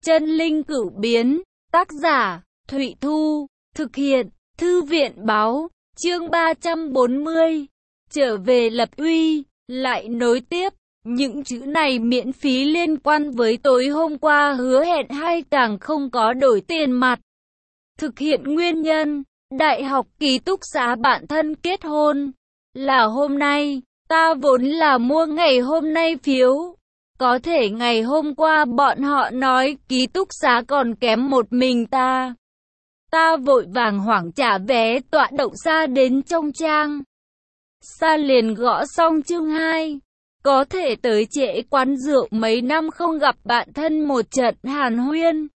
Chân linh cửu biến, tác giả, Thụy Thu, thực hiện, Thư viện báo, chương 340, trở về lập uy, lại nối tiếp, những chữ này miễn phí liên quan với tối hôm qua hứa hẹn hay càng không có đổi tiền mặt. Thực hiện nguyên nhân, Đại học ký túc xá bạn thân kết hôn, là hôm nay, ta vốn là mua ngày hôm nay phiếu. Có thể ngày hôm qua bọn họ nói ký túc xá còn kém một mình ta. Ta vội vàng hoảng trả vé tọa đậu xa đến trong trang. Sa liền gõ xong chương 2. Có thể tới trễ quán rượu mấy năm không gặp bạn thân một trận hàn huyên.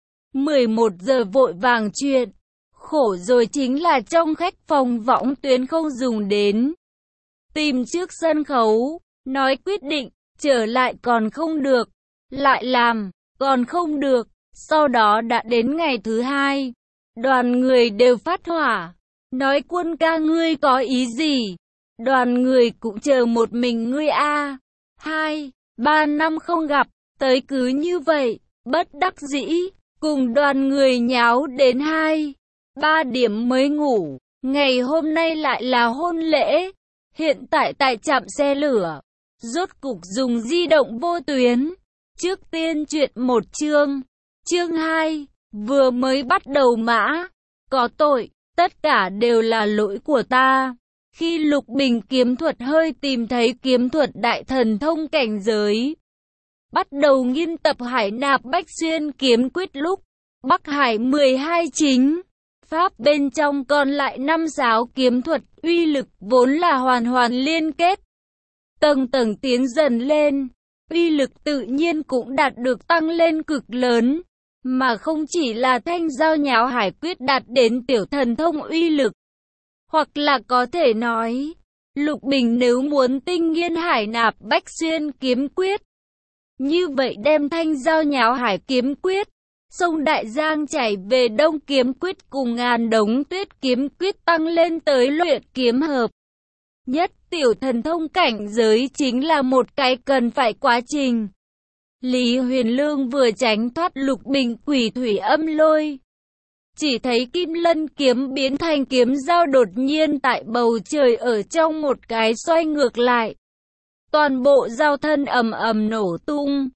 11 giờ vội vàng chuyện. Khổ rồi chính là trong khách phòng võng tuyến không dùng đến. Tìm trước sân khấu, nói quyết định. Trở lại còn không được, lại làm, còn không được, sau đó đã đến ngày thứ 2. Đoàn người đều phát hỏa, nói Quân ca ngươi có ý gì? Đoàn người cũng chờ một mình ngươi a. 2, 3 năm không gặp, tới cứ như vậy, bất đắc dĩ, cùng đoàn người nháo đến 2, 3 điểm mới ngủ. Ngày hôm nay lại là hôn lễ, hiện tại tại trạm xe lửa. Rốt cục dùng di động vô tuyến. Trước tiên chuyện một chương. Chương 2. Vừa mới bắt đầu mã. Có tội, tất cả đều là lỗi của ta. Khi Lục Bình kiếm thuật hơi tìm thấy kiếm thuật đại thần thông cảnh giới. Bắt đầu nghiên tập Hải Nạp Bách Xuyên kiếm quyết lúc. Bắc Hải 12 chính. Pháp bên trong còn lại 5 giáo kiếm thuật uy lực vốn là hoàn hoàn liên kết. Tầng tầng tiến dần lên, uy lực tự nhiên cũng đạt được tăng lên cực lớn, mà không chỉ là thanh giao nháo hải quyết đạt đến tiểu thần thông uy lực. Hoặc là có thể nói, Lục Bình nếu muốn tinh nghiên Hải Nạp Bách Xuyên kiếm quyết, như vậy đem thanh giao nháo hải kiếm quyết, sông Đại Giang chảy về Đông kiếm quyết cùng ngàn đống tuyết kiếm quyết tăng lên tới luyện kiếm hợp nhất tiểu thần thông cảnh giới chính là một cái cần phải quá trình. Lý Huyền Lương vừa tránh thoát Lục Bình quỷ thủy âm lôi. Chỉ thấy kim lân kiếm biến thành kiếm dao đột nhiên tại bầu trời ở trong một cái xoay ngược lại. Toàn bộ giao thân ầm ầm nổ tung.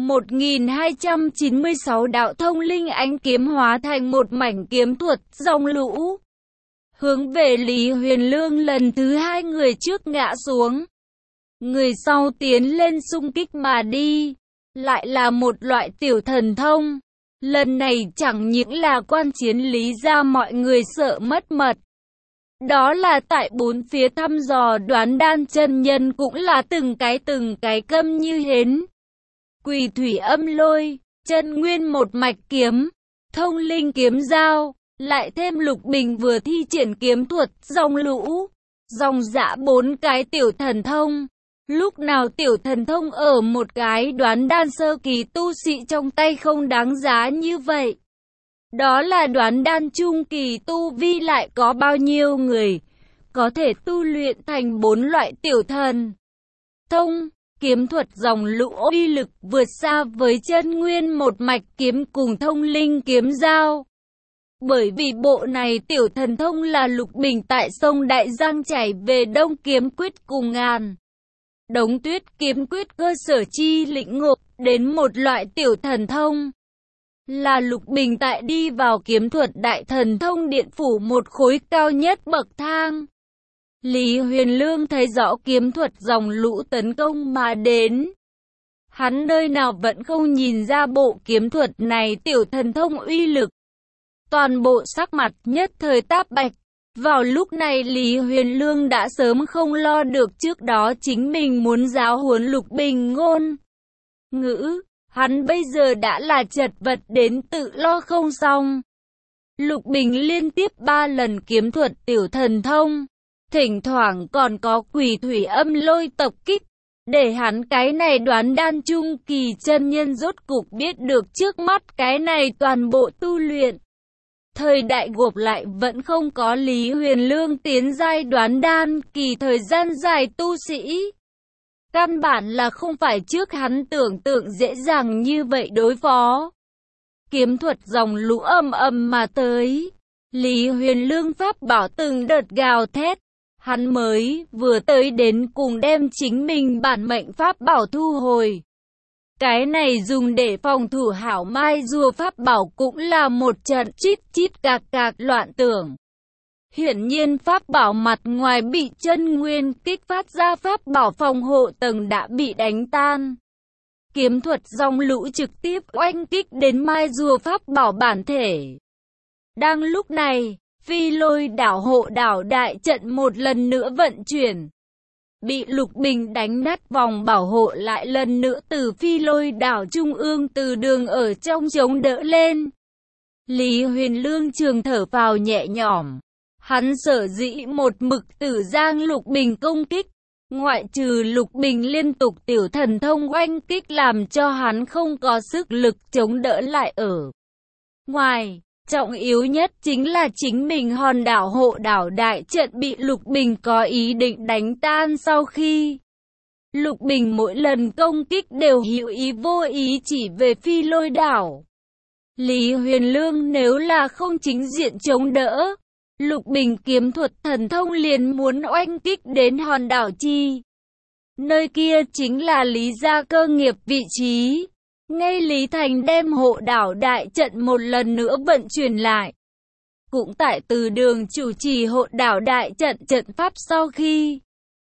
1296 đạo thông linh ánh kiếm hóa thành một mảnh kiếm thuật dòng lũ. Hướng về Lý Huyền Lương lần thứ 2 người trước ngã xuống. Người sau tiến lên xung kích mà đi. Lại là một loại tiểu thần thông. Lần này chẳng những là quan chiến Lý gia mọi người sợ mất mật. Đó là tại bốn phía thăm dò đoán đan chân nhân cũng là từng cái câm như hến. Quỷ thủy âm lôi, chân nguyên một mạch kiếm, thông linh kiếm dao. Lại thêm Lục Bình vừa thi triển kiếm thuật, dòng lũ, dòng dã 4 cái tiểu thần thông. Lúc nào tiểu thần thông ở một cái đoán đan sơ kỳ tu sĩ trong tay không đáng giá như vậy. Đó là đoán đan trung kỳ tu vi lại có bao nhiêu người, có thể tu luyện thành 4 loại tiểu thần thông. Kiếm thuật dòng lũ uy lực vượt xa với chân nguyên một mạch kiếm cùng thông linh kiếm dao. Bởi vì bộ này tiểu thần thông là Lục Bình tại sông Đại Giang chảy về Đông kiếm quyết cùng ngàn đống tuyết kiếm quyết cơ sở chi lĩnh ngộ đến một loại tiểu thần thông. Là Lục Bình tại đi vào kiếm thuật đại thần thông điện phủ một khối cao nhất bậc thang. Lý Huyền Lương thấy rõ kiếm thuật dòng lũ tấn công mà đến. Hắn nơi nào vẫn không nhìn ra bộ kiếm thuật này tiểu thần thông uy lực. Toàn bộ sắc mặt nhất thời táp bạch. Vào lúc này Lý Huyền Lương đã sớm không lo được trước đó chính mình muốn giáo huấn Lục Bình ngôn ngữ. Hắn bây giờ đã là chật vật đến tự lo không xong. Lục Bình liên tiếp 3 lần kiếm thuật tiểu thần thông. Thỉnh thoảng còn có quỷ thủy âm lôi tập kích. Để hắn cái này đoán đan trung kỳ chân nhân rốt cục biết được trước mắt cái này toàn bộ tu luyện. Thời đại gộp lại vẫn không có Lý Huyền Lương tiến giai đoán đan kỳ thời gian dài tu sĩ. Căn bản là không phải trước hắn tưởng tượng dễ dàng như vậy đối phó. kiếm thuật dòng lũ ầm ầm mà tới. Lý Huyền Lương pháp bảo từng đợt gào thét. Hắn mới vừa tới đến cùng đem chính mình bản mệnh pháp bảo thu hồi. Cái này dùng để phòng thủ hảo mai rùa pháp bảo cũng là một trận chít chít cạc cạc loạn tưởng. Hiển nhiên pháp bảo mặt ngoài bị chân nguyên kích phát ra pháp bảo phòng hộ tầng đã bị đánh tan. Kiếm thuật dòng lũ trực tiếp oanh kích đến mai rùa pháp bảo bản thể. Đang lúc này, Phi Lôi đảo hộ đảo đại trận một lần nữa vận chuyển. Bị Lục Bình đánh nát vòng bảo hộ lại lần nữa từ Phi Lôi đảo trung ương từ đường ở trong chống đỡ lên. Lý Huyền Lương trường thở phào nhẹ nhõm. Hắn sở dĩ một mực tử giang Lục Bình công kích. Ngoại trừ Lục Bình liên tục tiểu thần thông oanh kích làm cho hắn không có sức lực chống đỡ lại ở. Ngoài, trọng yếu nhất chính là chính mình hòn đảo hộ đảo đại trận bị Lục Bình có ý định đánh tan sau khi. Lục Bình mỗi lần công kích đều hữu ý vô ý chỉ về Phi Lôi đảo. Lý Huyền Lương nếu là không chính diện chống đỡ, Lục Bình kiếm thuật thần thông liền muốn oanh kích đến hòn đảo chi. Nơi kia chính là Lý gia cơ nghiệp vị trí. Ngay Lý Thành đem hộ đảo đại trận một lần nữa vận chuyển lại. Cũng tại từ đường chủ trì hộ đảo đại trận trận pháp sau khi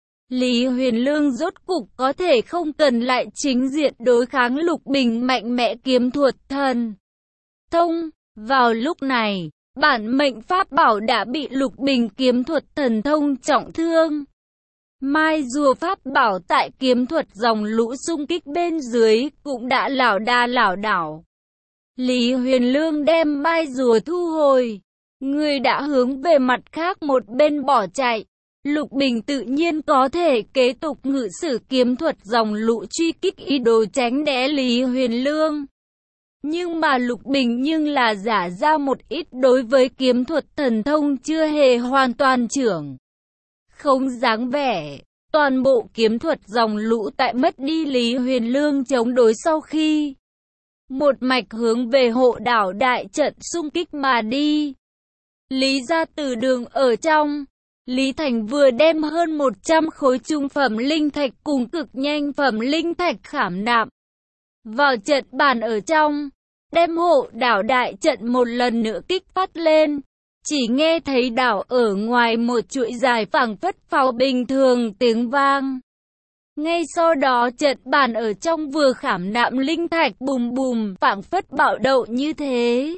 Lý Huyền Lương rốt cục có thể không cần lại chính diện đối kháng Lục Bình mạnh mẽ kiếm thuật thần thông. Vào lúc này, bản mệnh pháp bảo đã bị Lục Bình kiếm thuật thần thông trọng thương. Mai rùa pháp bảo tại kiếm thuật dòng lũ xung kích bên dưới cũng đã lảo đà lảo đảo. Lý Huyền Lương đem mai rùa thu hồi. Người đã hướng về mặt khác một bên bỏ chạy. Lục Bình tự nhiên có thể kế tục ngự sử kiếm thuật dòng lũ truy kích ý đồ tránh né Lý Huyền Lương. Nhưng mà Lục Bình nhưng là giả ra một ít đối với kiếm thuật thần thông chưa hề hoàn toàn trưởng. Không dáng vẻ, toàn bộ kiếm thuật dòng lũ tại mất đi Lý Huyền Lương chống đối sau khi một mạch hướng về hộ đảo đại trận xung kích mà đi. Lý gia từ đường ở trong, Lý Thành vừa đem hơn 100 khối trung phẩm linh thạch cùng cực nhanh phẩm linh thạch khảm nạm vào trận bàn ở trong, đem hộ đảo đại trận một lần nữa kích phát lên. Chỉ nghe thấy đảo ở ngoài một chuỗi dài phảng phất pháo bình thường tiếng vang. Ngay sau đó trận bàn ở trong vừa khảm nạm linh thạch bùm bùm phảng phất bạo đậu như thế.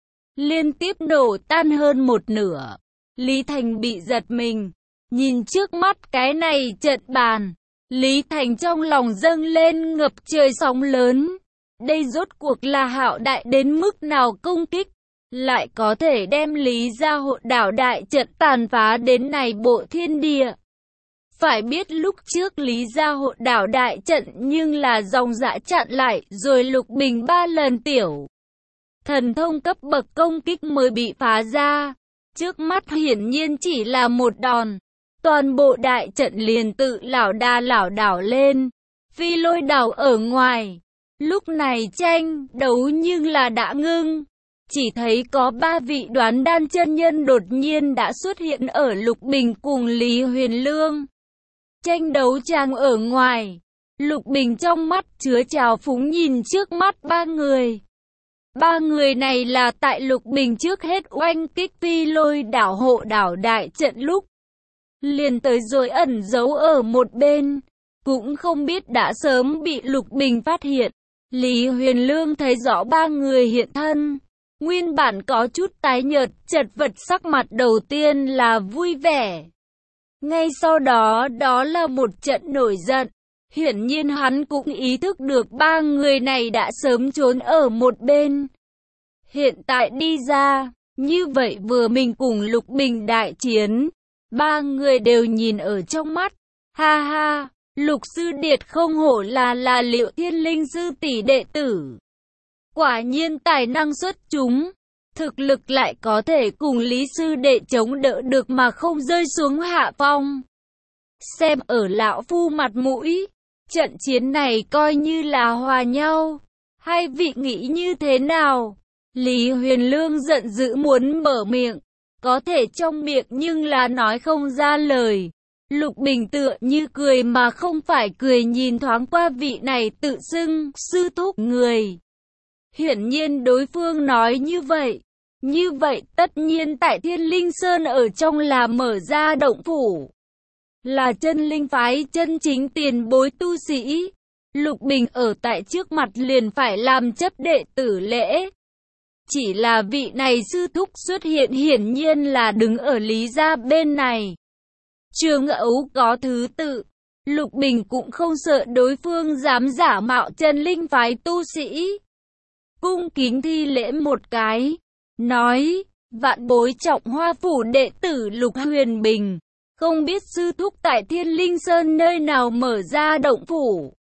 Liên tiếp nổ tan hơn một nửa. Lý Thành bị giật mình. Nhìn trước mắt cái này trận bàn. Lý Thành trong lòng dâng lên ngập trời sóng lớn. Đây rốt cuộc là hạo đại đến mức nào công kích. Lại có thể đem Lý gia hộ đảo đại trận tàn phá đến này bộ thiên địa. Phải biết lúc trước Lý gia hộ đảo đại trận nhưng là dòng dã chặn lại rồi Lục Bình 3 lần tiểu thần thông cấp bậc công kích mới bị phá ra. Trước mắt hiển nhiên chỉ là một đòn. Toàn bộ đại trận liền tự lảo đà lảo đảo lên. Phi Lôi đảo ở ngoài. Lúc này tranh đấu nhưng là đã ngưng. Chỉ thấy có 3 vị đoán đan chân nhân đột nhiên đã xuất hiện ở Lục Bình cùng Lý Huyền Lương. Tranh đấu trang ở ngoài, Lục Bình trong mắt chứa trào phúng nhìn trước mắt 3 người. 3 người này là tại Lục Bình trước hết oanh kích Phi Lôi đảo hộ đảo đại trận lúc liền tới rồi ẩn giấu ở một bên, cũng không biết đã sớm bị Lục Bình phát hiện. Lý Huyền Lương thấy rõ 3 người hiện thân. Nguyên bản có chút tái nhợt, chật vật sắc mặt đầu tiên là vui vẻ. Ngay sau đó đó là một trận nổi giận. Hiển nhiên hắn cũng ý thức được 3 người này đã sớm trốn ở một bên. Hiện tại đi ra, như vậy vừa mình cùng Lục Bình đại chiến. 3 người đều nhìn ở trong mắt. Ha ha, Lục sư điệt không hổ là Liệu Thiên Linh sư tỷ đệ tử. Quả nhiên tài năng xuất chúng, thực lực lại có thể cùng Lý sư đệ chống đỡ được mà không rơi xuống hạ phong. Xem ở lão phu mặt mũi, trận chiến này coi như là hòa nhau. Hai vị nghĩ như thế nào? Lý Huyền Lương giận dữ muốn mở miệng, có thể trong miệng nhưng là nói không ra lời. Lục Bình tựa như cười mà không phải cười, nhìn thoáng qua vị này tự xưng sư thúc người. Hiển nhiên đối phương nói như vậy tất nhiên tại Thiên Linh Sơn ở trong là mở ra động phủ, là chân linh phái chân chính tiền bối tu sĩ. Lục Bình ở tại trước mặt liền phải làm chấp đệ tử lễ. Chỉ là vị này sư thúc xuất hiện hiển nhiên là đứng ở Lý gia bên này. Trường ấu có thứ tự, Lục Bình cũng không sợ đối phương dám giả mạo chân linh phái tu sĩ. Cung kính thi lễ một cái, nói, vạn bối Trọng Hoa phủ đệ tử Lục Huyền Bình, không biết sư thúc tại Thiên Linh Sơn nơi nào mở ra động phủ.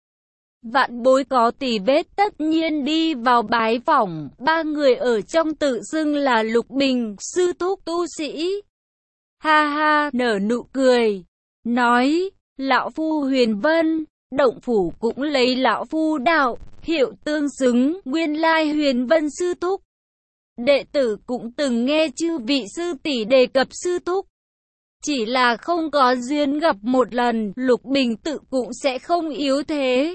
Vạn bối có tì vết tất nhiên đi vào bái phỏng. Ba người ở trong tự xưng là Lục Bình sư thúc tu sĩ. Ha ha, nở nụ cười, nói, lão phu Huyền Vân, động phủ cũng lấy lão phu đạo hiệu tương xứng, nguyên lai Huyền Vân sư thúc. Đệ tử cũng từng nghe chư vị sư tỷ đề cập sư thúc, chỉ là không có duyên gặp một lần. Lục Bình tự cũng sẽ không yếu thế.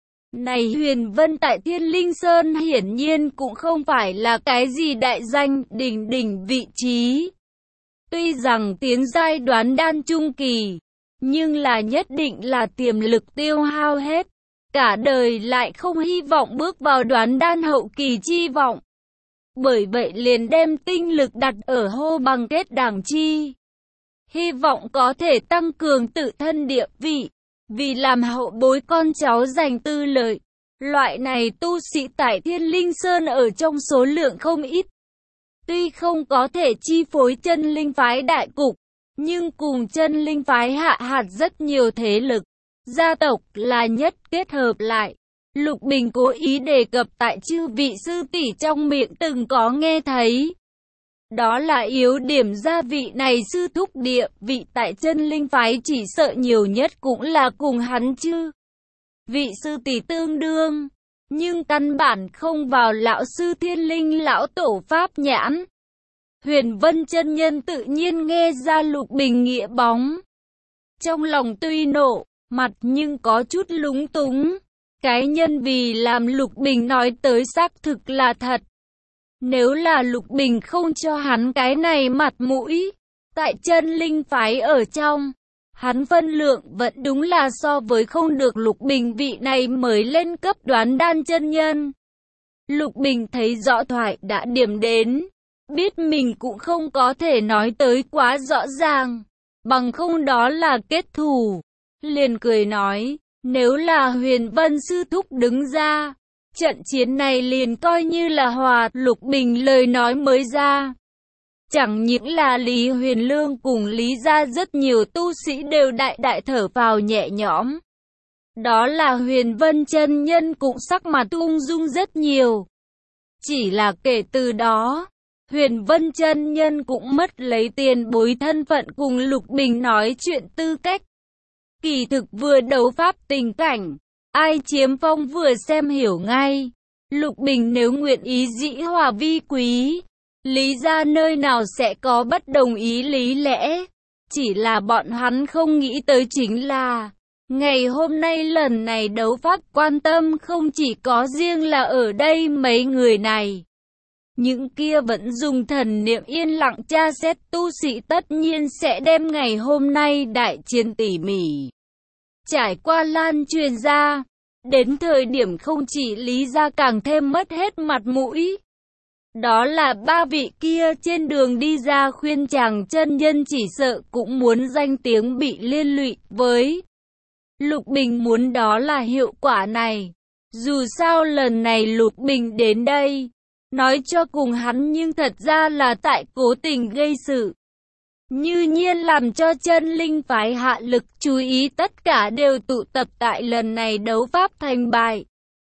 Này Huyền Vân tại Thiên Linh Sơn hiển nhiên cũng không phải là cái gì đại danh đỉnh vị trí. Tuy rằng tiến giai đoán đan trung kỳ, nhưng là nhất định là tiềm lực tiêu hao hết. Cả đời lại không hy vọng bước vào đoán đan hậu kỳ chi vọng. Bởi vậy liền đem tinh lực đặt ở hô bằng kết đảng chi. Hy vọng có thể tăng cường tự thân địa vị, vì làm hậu bối con cháu giành tư lợi. Loại này tu sĩ tại Thiên Linh Sơn ở trong số lượng không ít. Tuy không có thể chi phối chân linh phái đại cục, nhưng cùng chân linh phái hạ hạt rất nhiều thế lực, gia tộc là nhất kết hợp lại. Lục Bình cố ý đề cập tại chư vị sư tỷ trong miệng từng có nghe thấy. Đó là yếu điểm gia vị này sư thúc địa vị tại chân linh phái chỉ sợ nhiều nhất cũng là cùng hắn chứ. Vị sư tỷ tương đương, nhưng căn bản không vào lão sư Thiên Linh lão tổ pháp nhãn. Huyền Vân chân nhân tự nhiên nghe ra Lục Bình nghĩa bóng. Trong lòng tuy nộ, mặt nhưng có chút lúng túng. Cái nhân vì làm Lục Bình nói tới xác thực là thật. Nếu là Lục Bình không cho hắn cái này mặt mũi, tại chân linh phái ở trong, hắn phân lượng vẫn đúng là so với không được Lục Bình vị này mới lên cấp đoán đan chân nhân. Lục Bình thấy rõ thoại đã điểm đến, biết mình cũng không có thể nói tới quá rõ ràng, bằng không đó là kết thù. Liền cười nói, nếu là Huyền Vân sư thúc đứng ra, trận chiến này liền coi như là hòa. Lục Bình lời nói mới ra, chẳng những là Lý Huyền Lương cùng Lý gia rất nhiều tu sĩ đều đại thở phào nhẹ nhõm. Đó là Huyền Vân chân nhân cũng sắc mặt ung dung rất nhiều. Chỉ là kể từ đó, Huyền Vân chân nhân cũng mất lấy tiền bối thân phận cùng Lục Bình nói chuyện tư cách. Kỳ thực vừa đấu pháp tình cảnh, ai chiếm phong vừa xem hiểu ngay. Lục Bình nếu nguyện ý dĩ hòa vi quý, Lý gia nơi nào sẽ có bất đồng ý lý lẽ. Chỉ là bọn hắn không nghĩ tới chính là, ngày hôm nay lần này đấu pháp quan tâm không chỉ có riêng là ở đây mấy người này. Những kia vẫn dùng thần niệm yên lặng tra xét tu sĩ tất nhiên sẽ đem ngày hôm nay đại chiến tỉ mỉ trải qua lan truyền ra. Đến thời điểm không chỉ Lý gia càng thêm mất hết mặt mũi. Đó là ba vị kia trên đường đi ra khuyên chàng chân nhân chỉ sợ cũng muốn danh tiếng bị liên lụy với. Lục Bình muốn đó là hiệu quả này. Dù sao lần này Lục Bình đến đây, nói cho cùng hắn nhưng thật ra là tại cố tình gây sự. Như nhiên làm cho chân linh phái hạ lực chú ý tất cả đều tụ tập tại lần này đấu pháp thành bại.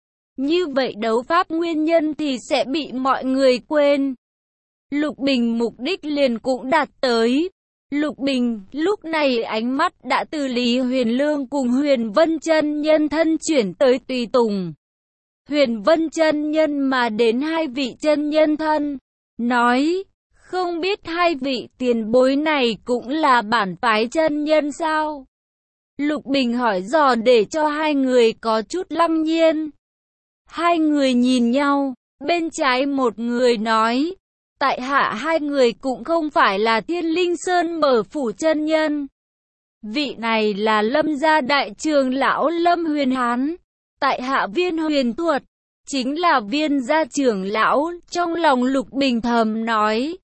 Như vậy đấu pháp nguyên nhân thì sẽ bị mọi người quên. Lục Bình mục đích liền cũng đạt tới. Lục Bình lúc này ánh mắt đã từ Lý Huyền Lương cùng Huyền Vân chân nhân thân chuyển tới tùy tùng. Huyền Vân chân nhân mà đến hai vị chân nhân thân, nói, không biết hai vị tiền bối này cũng là bản phái chân nhân sao? Lục Bình hỏi dò để cho hai người có chút lăng nhiên. Hai người nhìn nhau, bên trái một người nói, tại hạ hai người cũng không phải là Thiên Linh Sơn Mở Phủ chân nhân. Vị này là Lâm gia đại trưởng lão Lâm Huyền Hán, tại hạ Viên Huyền Thuật, chính là Viên gia trưởng lão. Trong lòng Lục Bình thầm nói,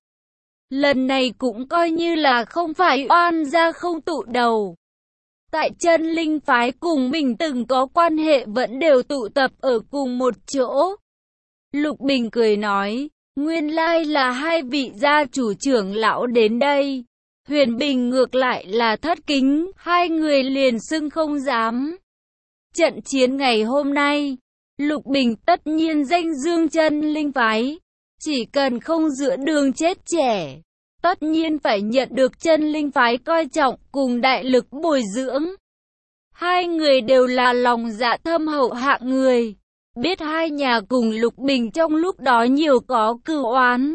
lần này cũng coi như là không phải oan gia không tụ đầu. Tại chân linh phái cùng mình từng có quan hệ vẫn đều tụ tập ở cùng một chỗ. Lục Bình cười nói, nguyên lai là hai vị gia chủ trưởng lão đến đây. Huyền Bình ngược lại là thất kính, hai người liền xưng không dám. Trận chiến ngày hôm nay, Lục Bình tất nhiên danh dương chân linh phái, chỉ cần không giữa đường chết trẻ, tất nhiên phải nhận được chân linh phái coi trọng cùng đại lực bồi dưỡng. Hai người đều là lòng dạ thâm hậu hạng người, biết hai nhà cùng Lục Bình trong lúc đó nhiều có cừu oán.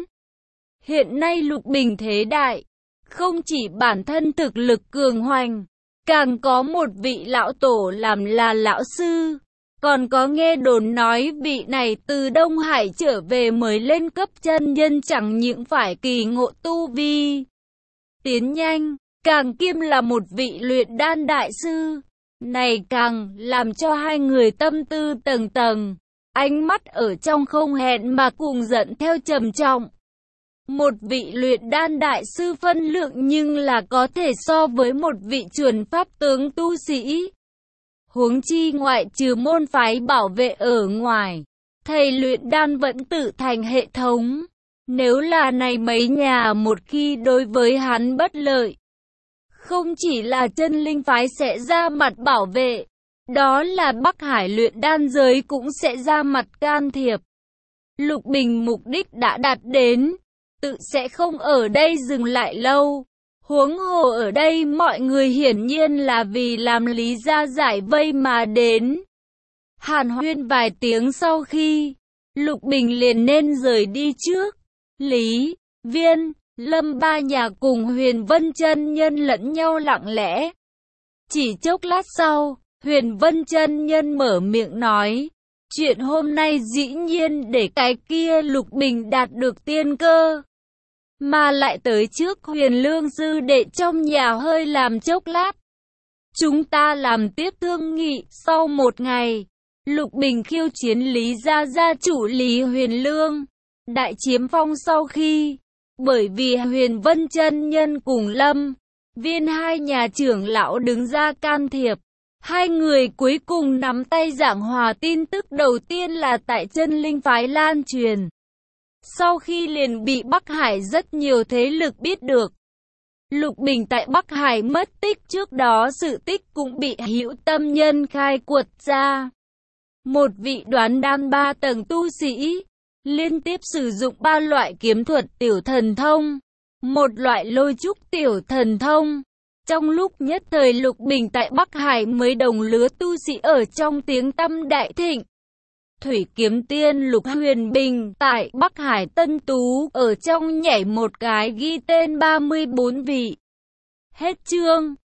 Hiện nay Lục Bình thế đại, không chỉ bản thân thực lực cường hoành, càng có một vị lão tổ làm là lão sư. Còn có nghe đồn nói vị này từ Đông Hải trở về mới lên cấp chân nhân, chẳng những phải kỳ ngộ tu vi tiến nhanh, càng kiêm là một vị luyện đan đại sư. Này càng làm cho hai người tâm tư tầng tầng, ánh mắt ở trong không hẹn mà cùng giận theo trầm trọng. Một vị luyện đan đại sư phân lượng nhưng là có thể so với một vị chuẩn pháp tướng tu sĩ. Huống chi ngoại trừ môn phái bảo vệ ở ngoài, thầy luyện đan vẫn tự thành hệ thống. Nếu là này mấy nhà một khi đối với hắn bất lợi, không chỉ là chân linh phái sẽ ra mặt bảo vệ, đó là Bắc Hải luyện đan giới cũng sẽ ra mặt can thiệp. Lục Bình mục đích đã đạt đến, tự sẽ không ở đây dừng lại lâu. Huống hồ ở đây mọi người hiển nhiên là vì làm lý gia giải vây mà đến. Hàn huyên vài tiếng sau khi, Lục Bình liền nên rời đi trước. Lý, Viên, Lâm ba nhà cùng Huyền Vân chân nhân lẫn nhau lặng lẽ. Chỉ chốc lát sau, Huyền Vân chân nhân mở miệng nói, chuyện hôm nay dĩ nhiên để cái kia Lục Bình đạt được tiên cơ, mà lại tới trước Huyền Lương sư đệ trong nhà hơi làm chốc lát. Chúng ta làm tiếp thương nghị. Sau một ngày, Lục Bình khiêu chiến Lý gia gia chủ Lý Huyền Lương, đại chiếm phong sau khi, bởi vì Huyền Vân chân nhân cùng Lâm, Viên hai nhà trưởng lão đứng ra can thiệp, hai người cuối cùng nắm tay giảng hòa. Tin tức đầu tiên là tại chân linh phái lan truyền, sau khi liền bị Bắc Hải rất nhiều thế lực biết được. Lục Bình tại Bắc Hải mất tích trước đó, sự tích cũng bị hữu tâm nhân khai quật ra. Một vị đoán đan 3 tầng tu sĩ, liên tiếp sử dụng 3 loại kiếm thuật tiểu thần thông, một loại lôi trúc tiểu thần thông. Trong lúc nhất thời Lục Bình tại Bắc Hải mới đồng lứa tu sĩ ở trong tiếng tăm đại thịnh. Thủy kiếm tiên Lục Huyền Bình tại Bắc Hải Tân Tú ở trong nhảy một cái ghi tên 34 vị. Hết chương.